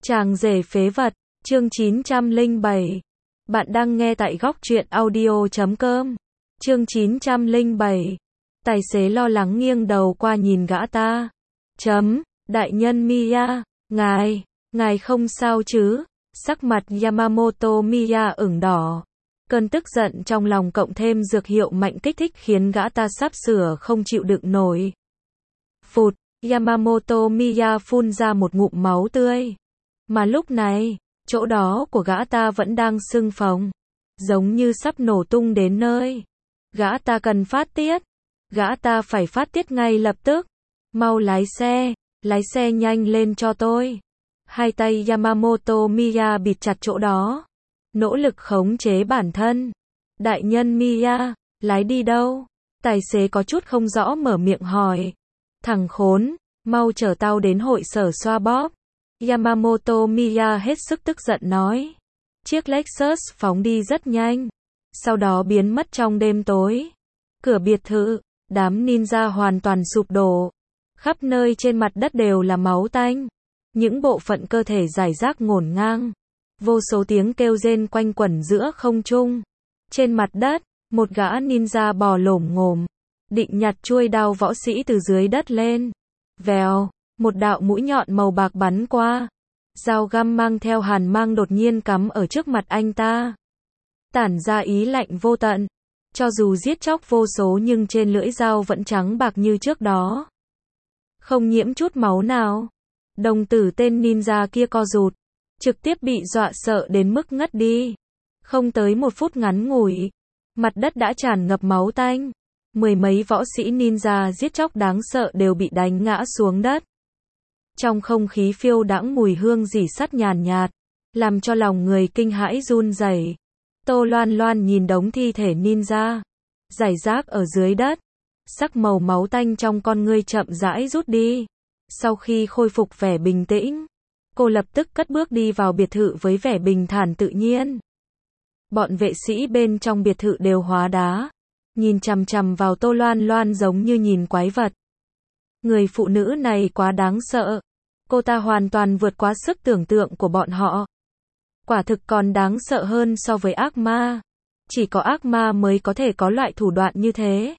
Chàng rể phế vật, chương 907. Bạn đang nghe tại góc truyện audio.com. Chương 907. Tài xế lo lắng nghiêng đầu qua nhìn gã ta. Đại nhân Miya, ngài không sao chứ? Sắc mặt Yamamoto Miya ửng đỏ. Cơn tức giận trong lòng cộng thêm dược hiệu mạnh kích thích khiến gã ta sắp sửa không chịu đựng nổi. Phụt, Yamamoto Miya phun ra một ngụm máu tươi. Mà lúc này, chỗ đó của gã ta vẫn đang sưng phồng, giống như sắp nổ tung đến nơi. Gã ta cần phát tiết. Gã ta phải phát tiết ngay lập tức. Mau lái xe nhanh lên cho tôi. Hai tay Yamamoto Miya bịt chặt chỗ đó, nỗ lực khống chế bản thân. Đại nhân Miya, lái đi đâu? Tài xế có chút không rõ mở miệng hỏi. Thằng khốn, mau chở tao đến hội sở xoa bóp. Yamamoto Miya hết sức tức giận nói. Chiếc Lexus phóng đi rất nhanh, sau đó biến mất trong đêm tối. Cửa biệt thự, đám ninja hoàn toàn sụp đổ. Khắp nơi trên mặt đất đều là máu tanh. Những bộ phận cơ thể rải rác ngổn ngang. Vô số tiếng kêu rên quanh quẩn giữa không trung. Trên mặt đất, một gã ninja bò lổm ngổm, định nhặt chuôi đao võ sĩ từ dưới đất lên. Vèo, một đạo mũi nhọn màu bạc bắn qua. Dao găm mang theo hàn mang đột nhiên cắm ở trước mặt anh ta, tản ra ý lạnh vô tận. Cho dù giết chóc vô số nhưng trên lưỡi dao vẫn trắng bạc như trước đó, không nhiễm chút máu nào. Đồng tử tên ninja kia co rụt, trực tiếp bị dọa sợ đến mức ngất đi. Không tới một phút ngắn ngủi, mặt đất đã tràn ngập máu tanh. Mười mấy võ sĩ ninja giết chóc đáng sợ đều bị đánh ngã xuống đất. Trong không khí phiêu đãng mùi hương rỉ sắt nhàn nhạt, làm cho lòng người kinh hãi run rẩy. Tô Loan Loan nhìn đống thi thể ninja rải rác ở dưới đất, sắc màu máu tanh trong con ngươi chậm rãi rút đi. Sau khi khôi phục vẻ bình tĩnh, cô lập tức cất bước đi vào biệt thự với vẻ bình thản tự nhiên. Bọn vệ sĩ bên trong biệt thự đều hóa đá, nhìn chằm chằm vào Tô Loan Loan giống như nhìn quái vật. Người phụ nữ này quá đáng sợ. Cô ta hoàn toàn vượt quá sức tưởng tượng của bọn họ. Quả thực còn đáng sợ hơn so với ác ma. Chỉ có ác ma mới có thể có loại thủ đoạn như thế.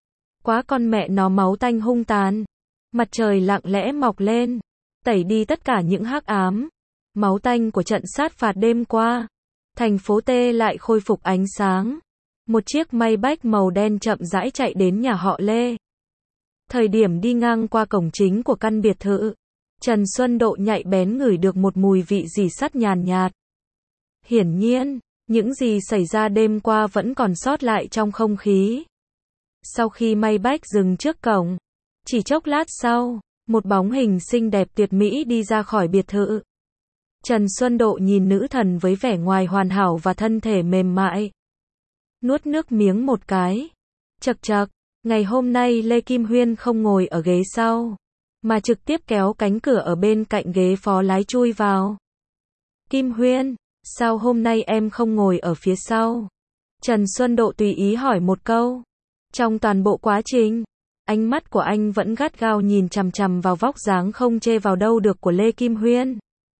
Quá con mẹ nó máu tanh hung tàn. Mặt trời lặng lẽ mọc lên, tẩy đi tất cả những hắc ám, máu tanh của trận sát phạt đêm qua. Thành phố T lại khôi phục ánh sáng. Một chiếc Maybach màu đen chậm rãi chạy đến nhà họ Lê. Thời điểm đi ngang qua cổng chính của căn biệt thự, Trần Xuân Độ nhạy bén ngửi được một mùi vị rỉ sắt nhàn nhạt. Hiển nhiên, những gì xảy ra đêm qua vẫn còn sót lại trong không khí. Sau khi Maybach dừng trước cổng, chỉ chốc lát sau, một bóng hình xinh đẹp tuyệt mỹ đi ra khỏi biệt thự. Trần Xuân Độ nhìn nữ thần với vẻ ngoài hoàn hảo và thân thể mềm mại. Nuốt nước miếng một cái. Chậc chậc, ngày hôm nay Lê Kim Huyên không ngồi ở ghế sau, mà trực tiếp kéo cánh cửa ở bên cạnh ghế phó lái chui vào. Kim Huyên, sao hôm nay em không ngồi ở phía sau? Trần Xuân Độ tùy ý hỏi một câu. Trong toàn bộ quá trình, ánh mắt của anh vẫn gắt gao nhìn chằm chằm vào vóc dáng không chê vào đâu được của Lê Kim Huyên.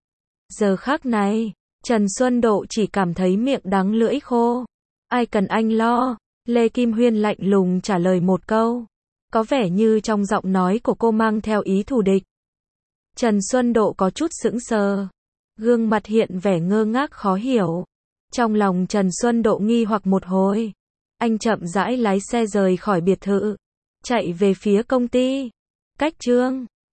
Giờ khắc này, Trần Xuân Độ chỉ cảm thấy miệng đắng lưỡi khô. Ai cần anh lo? Lê Kim Huyên lạnh lùng trả lời một câu, có vẻ như trong giọng nói của cô mang theo ý thù địch. Trần Xuân Độ có chút sững sờ, gương mặt hiện vẻ ngơ ngác khó hiểu. Trong lòng Trần Xuân Độ nghi hoặc một hồi, anh chậm rãi lái xe rời khỏi biệt thự, chạy về phía công ty. Cách chương